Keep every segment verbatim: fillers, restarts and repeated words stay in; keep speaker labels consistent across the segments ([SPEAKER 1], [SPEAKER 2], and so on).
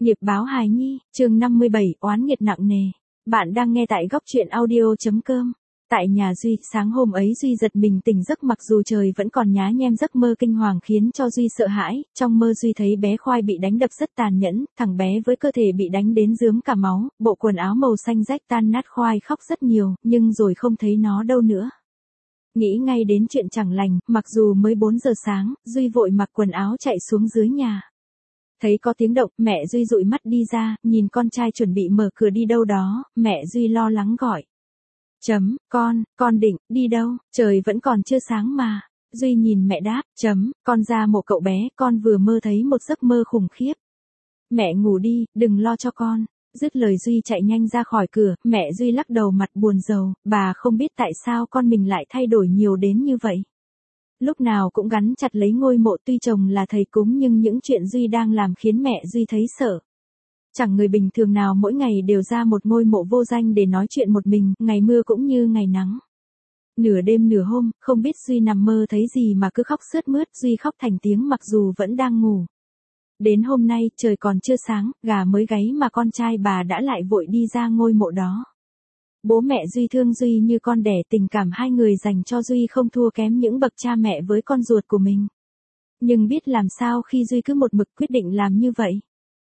[SPEAKER 1] Nghiệp báo hài nhi, chương năm mươi bảy, oán nghiệt nặng nề. Bạn đang nghe tại góc truyện audio.com. Tại nhà Duy, sáng hôm ấy Duy giật mình tỉnh giấc mặc dù trời vẫn còn nhá nhem, giấc mơ kinh hoàng khiến cho Duy sợ hãi. Trong mơ Duy thấy bé Khoai bị đánh đập rất tàn nhẫn, thằng bé với cơ thể bị đánh đến rướm cả máu, bộ quần áo màu xanh rách tan nát. Khoai khóc rất nhiều, nhưng rồi không thấy nó đâu nữa. Nghĩ ngay đến chuyện chẳng lành, mặc dù mới bốn giờ sáng, Duy vội mặc quần áo chạy xuống dưới nhà. Thấy có tiếng động, mẹ Duy dụi mắt đi ra, nhìn con trai chuẩn bị mở cửa đi đâu đó, mẹ Duy lo lắng gọi. Chấm, con, con định, đi đâu, trời vẫn còn chưa sáng mà. Duy nhìn mẹ đáp, chấm, con ra mộ cậu bé, con vừa mơ thấy một giấc mơ khủng khiếp. Mẹ ngủ đi, đừng lo cho con. Dứt lời Duy chạy nhanh ra khỏi cửa, mẹ Duy lắc đầu mặt buồn rầu, bà không biết tại sao con mình lại thay đổi nhiều đến như vậy. Lúc nào cũng gắn chặt lấy ngôi mộ, tuy chồng là thầy cúng nhưng những chuyện Duy đang làm khiến mẹ Duy thấy sợ. Chẳng người bình thường nào mỗi ngày đều ra một ngôi mộ vô danh để nói chuyện một mình, ngày mưa cũng như ngày nắng. Nửa đêm nửa hôm, không biết Duy nằm mơ thấy gì mà cứ khóc sướt mướt, Duy khóc thành tiếng mặc dù vẫn đang ngủ. Đến hôm nay, trời còn chưa sáng, gà mới gáy mà con trai bà đã lại vội đi ra ngôi mộ đó. Bố mẹ Duy thương Duy như con đẻ, tình cảm hai người dành cho Duy không thua kém những bậc cha mẹ với con ruột của mình. Nhưng biết làm sao khi Duy cứ một mực quyết định làm như vậy.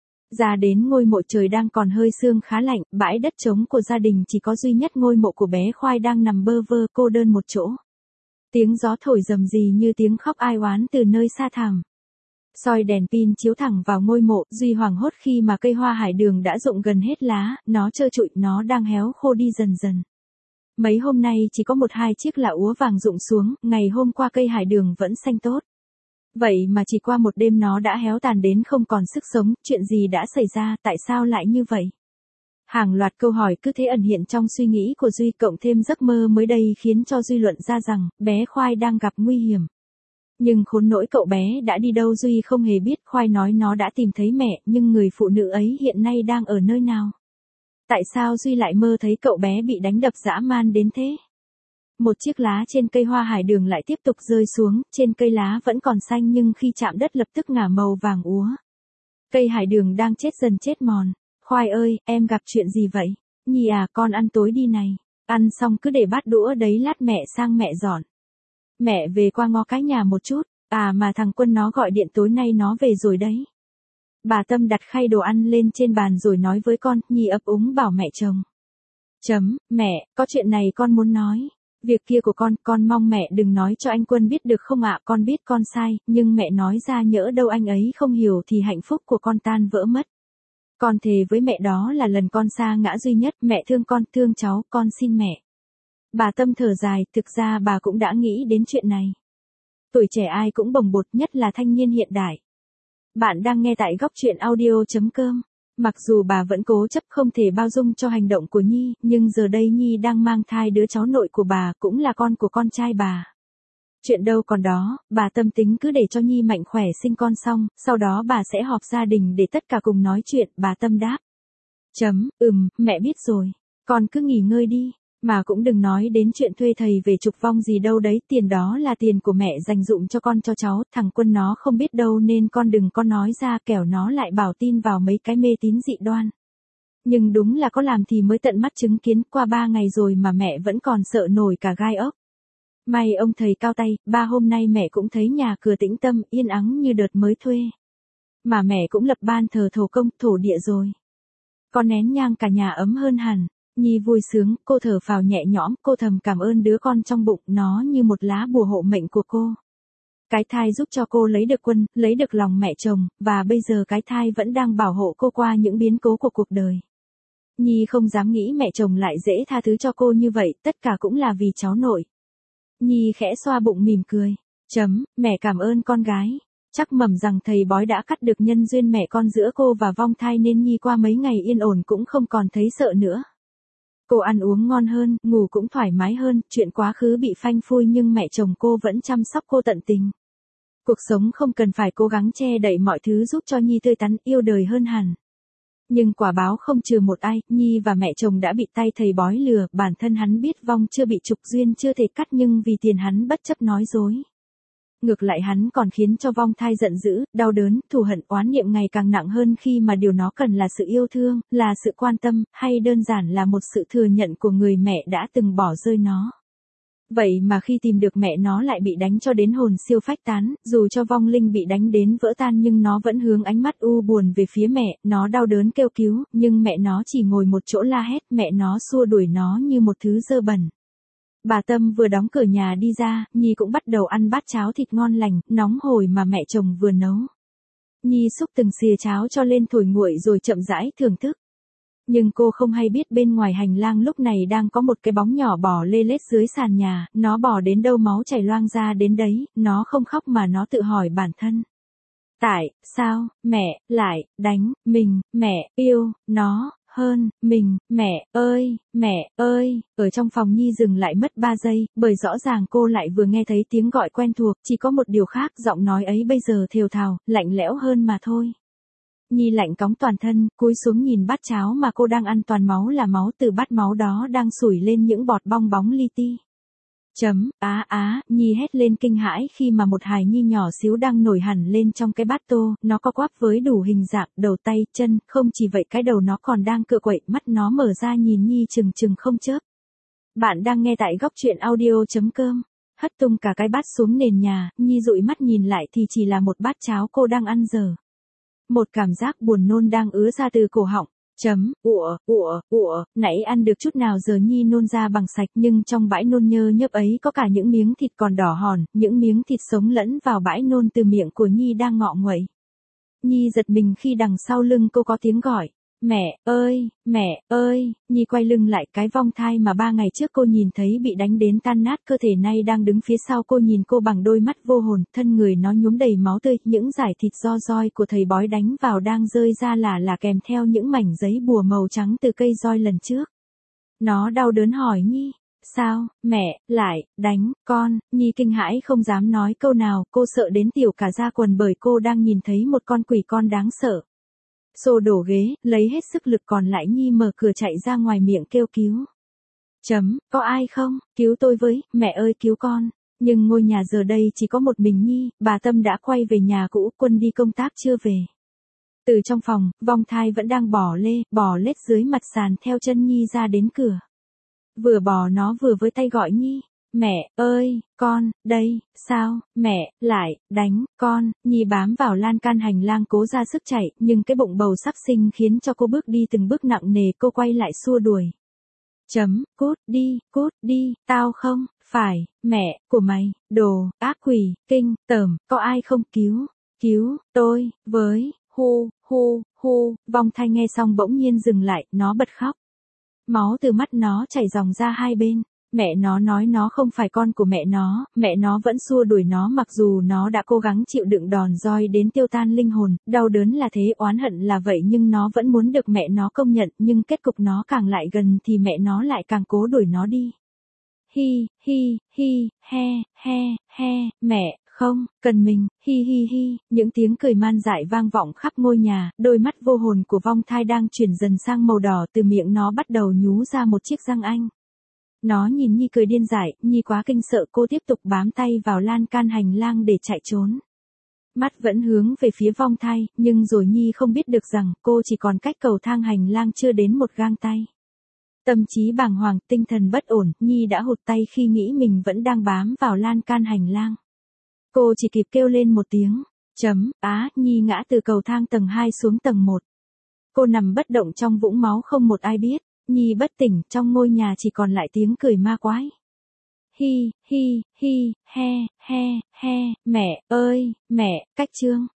[SPEAKER 1] Ra đến ngôi mộ trời đang còn hơi sương khá lạnh, bãi đất trống của gia đình chỉ có duy nhất ngôi mộ của bé Khoai đang nằm bơ vơ cô đơn một chỗ. Tiếng gió thổi rầm rì như tiếng khóc ai oán từ nơi xa thẳm. Soi đèn pin chiếu thẳng vào ngôi mộ, Duy hoảng hốt khi mà cây hoa hải đường đã rụng gần hết lá, nó trơ trụi, nó đang héo khô đi dần dần. Mấy hôm nay chỉ có một hai chiếc lạ úa vàng rụng xuống, ngày hôm qua cây hải đường vẫn xanh tốt. Vậy mà chỉ qua một đêm nó đã héo tàn đến không còn sức sống, chuyện gì đã xảy ra, tại sao lại như vậy? Hàng loạt câu hỏi cứ thế ẩn hiện trong suy nghĩ của Duy, cộng thêm giấc mơ mới đây khiến cho Duy luận ra rằng, bé Khoai đang gặp nguy hiểm. Nhưng khốn nỗi cậu bé đã đi đâu Duy không hề biết. Khoai nói nó đã tìm thấy mẹ, nhưng người phụ nữ ấy hiện nay đang ở nơi nào? Tại sao Duy lại mơ thấy cậu bé bị đánh đập dã man đến thế? Một chiếc lá trên cây hoa hải đường lại tiếp tục rơi xuống, trên cây lá vẫn còn xanh nhưng khi chạm đất lập tức ngả màu vàng úa. Cây hải đường đang chết dần chết mòn. Khoai ơi, em gặp chuyện gì vậy? Nhi à, con ăn tối đi này. Ăn xong cứ để bát đũa đấy lát mẹ sang mẹ dọn. Mẹ về qua ngó cái nhà một chút, à mà thằng Quân nó gọi điện tối nay nó về rồi đấy. Bà Tâm đặt khay đồ ăn lên trên bàn rồi nói với con, Nhi ấp úng bảo mẹ chồng. Chấm, mẹ, có chuyện này con muốn nói. Việc kia của con, con mong mẹ đừng nói cho anh Quân biết được không ạ? Con biết con sai, nhưng mẹ nói ra nhỡ đâu anh ấy không hiểu thì hạnh phúc của con tan vỡ mất. Con thề với mẹ đó là lần con sa ngã duy nhất, mẹ thương con, thương cháu, con xin mẹ. Bà Tâm thở dài, thực ra bà cũng đã nghĩ đến chuyện này. Tuổi trẻ ai cũng bồng bột, nhất là thanh niên hiện đại. Bạn đang nghe tại góc truyện audio.com. Mặc dù bà vẫn cố chấp không thể bao dung cho hành động của Nhi, nhưng giờ đây Nhi đang mang thai đứa cháu nội của bà, cũng là con của con trai bà. Chuyện đâu còn đó, bà Tâm tính cứ để cho Nhi mạnh khỏe sinh con xong, sau đó bà sẽ họp gia đình để tất cả cùng nói chuyện. Bà Tâm đáp. Chấm, ừm, mẹ biết rồi. Con cứ nghỉ ngơi đi. Mà cũng đừng nói đến chuyện thuê thầy về trục vong gì đâu đấy, tiền đó là tiền của mẹ dành dụm cho con cho cháu, thằng Quân nó không biết đâu nên con đừng có nói ra kẻo nó lại bảo tin vào mấy cái mê tín dị đoan. Nhưng đúng là có làm thì mới tận mắt chứng kiến, qua ba ngày rồi mà mẹ vẫn còn sợ nổi cả gai ốc. May ông thầy cao tay, ba hôm nay mẹ cũng thấy nhà cửa tĩnh tâm, yên ắng như đợt mới thuê. Mà mẹ cũng lập ban thờ thổ công, thổ địa rồi. Con nén nhang cả nhà ấm hơn hẳn. Nhi vui sướng, cô thở phào nhẹ nhõm, cô thầm cảm ơn đứa con trong bụng, nó như một lá bùa hộ mệnh của cô. Cái thai giúp cho cô lấy được Quân, lấy được lòng mẹ chồng, và bây giờ cái thai vẫn đang bảo hộ cô qua những biến cố của cuộc đời. Nhi không dám nghĩ mẹ chồng lại dễ tha thứ cho cô như vậy, tất cả cũng là vì cháu nội. Nhi khẽ xoa bụng mỉm cười. Chấm, mẹ cảm ơn con gái. Chắc mẩm rằng thầy bói đã cắt được nhân duyên mẹ con giữa cô và vong thai nên Nhi qua mấy ngày yên ổn cũng không còn thấy sợ nữa. Cô ăn uống ngon hơn, ngủ cũng thoải mái hơn, chuyện quá khứ bị phanh phui nhưng mẹ chồng cô vẫn chăm sóc cô tận tình. Cuộc sống không cần phải cố gắng che đậy mọi thứ giúp cho Nhi tươi tắn, yêu đời hơn hẳn. Nhưng quả báo không trừ một ai, Nhi và mẹ chồng đã bị tay thầy bói lừa, bản thân hắn biết vong chưa bị trục duyên chưa thể cắt nhưng vì tiền hắn bất chấp nói dối. ngược lại hắn còn khiến cho vong thai giận dữ, đau đớn, thù hận, oán niệm ngày càng nặng hơn khi mà điều nó cần là sự yêu thương, là sự quan tâm, hay đơn giản là một sự thừa nhận của người mẹ đã từng bỏ rơi nó. Vậy mà khi tìm được mẹ nó lại bị đánh cho đến hồn siêu phách tán, dù cho vong linh bị đánh đến vỡ tan nhưng nó vẫn hướng ánh mắt u buồn về phía mẹ, nó đau đớn kêu cứu, nhưng mẹ nó chỉ ngồi một chỗ la hét, mẹ nó xua đuổi nó như một thứ dơ bẩn. Bà Tâm vừa đóng cửa nhà đi ra, Nhi cũng bắt đầu ăn bát cháo thịt ngon lành, nóng hổi mà mẹ chồng vừa nấu. Nhi xúc từng xìa cháo cho lên thổi nguội rồi chậm rãi thưởng thức. Nhưng cô không hay biết bên ngoài hành lang lúc này đang có một cái bóng nhỏ bò lê lết dưới sàn nhà, nó bò đến đâu máu chảy loang ra đến đấy, nó không khóc mà nó tự hỏi bản thân. Tại sao mẹ lại đánh mình, mẹ yêu nó hơn mình, mẹ ơi, mẹ ơi, ở trong phòng Nhi dừng lại mất ba giây, bởi rõ ràng cô lại vừa nghe thấy tiếng gọi quen thuộc, chỉ có một điều khác, giọng nói ấy bây giờ thều thào, lạnh lẽo hơn mà thôi. Nhi lạnh cóng toàn thân, cúi xuống nhìn bát cháo mà cô đang ăn, toàn máu là máu, từ bát máu đó đang sủi lên những bọt bong bóng li ti. Chấm, á á, Nhi hét lên kinh hãi khi mà một hài nhi nhỏ xíu đang nổi hẳn lên trong cái bát tô, nó co quắp với đủ hình dạng, đầu tay, chân, không chỉ vậy cái đầu nó còn đang cựa quậy, mắt nó mở ra nhìn Nhi chừng chừng không chớp. Bạn đang nghe tại góc truyện audio.com. Hất tung cả cái bát xuống nền nhà, Nhi dụi mắt nhìn lại thì chỉ là một bát cháo cô đang ăn dở. Một cảm giác buồn nôn đang ứa ra từ cổ họng. Chấm, ủa, ủa, ủa, nãy ăn được chút nào giờ Nhi nôn ra bằng sạch, nhưng trong bãi nôn nhơ nhớp ấy có cả những miếng thịt còn đỏ hòn, những miếng thịt sống lẫn vào bãi nôn từ miệng của Nhi đang ngọ nguậy. Nhi giật mình khi đằng sau lưng cô có tiếng gọi. Mẹ ơi, mẹ ơi, Nhi quay lưng lại, cái vong thai mà ba ngày trước cô nhìn thấy bị đánh đến tan nát cơ thể nay đang đứng phía sau cô nhìn cô bằng đôi mắt vô hồn, thân người nó nhuốm đầy máu tươi, những dải thịt do roi của thầy bói đánh vào đang rơi ra là là kèm theo những mảnh giấy bùa màu trắng từ cây roi lần trước. Nó đau đớn hỏi Nhi, sao, mẹ, lại, đánh, con, Nhi kinh hãi không dám nói câu nào, cô sợ đến tiểu cả da quần bởi cô đang nhìn thấy một con quỷ con đáng sợ. Xô đổ ghế, lấy hết sức lực còn lại Nhi mở cửa chạy ra ngoài miệng kêu cứu. Chấm, có ai không, cứu tôi với, mẹ ơi cứu con. Nhưng ngôi nhà giờ đây chỉ có một mình Nhi, bà Tâm đã quay về nhà cũ, Quân đi công tác chưa về. Từ trong phòng, vong thai vẫn đang bò lê, bò lết dưới mặt sàn theo chân Nhi ra đến cửa. Vừa bò nó vừa với tay gọi Nhi. Mẹ ơi, con, đây, sao, mẹ, lại, đánh, con, Nhi bám vào lan can hành lang cố ra sức chạy, nhưng cái bụng bầu sắp sinh khiến cho cô bước đi từng bước nặng nề, cô quay lại xua đuổi. Chấm, cút đi, cút đi, tao không, phải, mẹ, của mày, đồ, ác quỷ, kinh, tởm, có ai không cứu, cứu, tôi, với, hu, hu, hu, vong thai nghe xong bỗng nhiên dừng lại, nó bật khóc. Máu từ mắt nó chảy ròng ra hai bên. Mẹ nó nói nó không phải con của mẹ nó, mẹ nó vẫn xua đuổi nó mặc dù nó đã cố gắng chịu đựng đòn roi đến tiêu tan linh hồn, đau đớn là thế, oán hận là vậy nhưng nó vẫn muốn được mẹ nó công nhận, nhưng kết cục nó càng lại gần thì mẹ nó lại càng cố đuổi nó đi. Hi, hi, hi, he, he, he, mẹ, không, cần mình, hi hi hi, những tiếng cười man dại vang vọng khắp ngôi nhà, đôi mắt vô hồn của vong thai đang chuyển dần sang màu đỏ, từ miệng nó bắt đầu nhú ra một chiếc răng anh. Nó nhìn Nhi cười điên dại, Nhi quá kinh sợ cô tiếp tục bám tay vào lan can hành lang để chạy trốn. Mắt vẫn hướng về phía vong thai, nhưng rồi Nhi không biết được rằng cô chỉ còn cách cầu thang hành lang chưa đến một gang tay. Tâm trí bàng hoàng, tinh thần bất ổn, Nhi đã hụt tay khi nghĩ mình vẫn đang bám vào lan can hành lang. Cô chỉ kịp kêu lên một tiếng, chấm, á, Nhi ngã từ cầu thang tầng hai xuống tầng một. Cô nằm bất động trong vũng máu không một ai biết. Nhi bất tỉnh, trong ngôi nhà chỉ còn lại tiếng cười ma quái. Hi, hi, hi, he, he, he, mẹ ơi, mẹ, cách chương.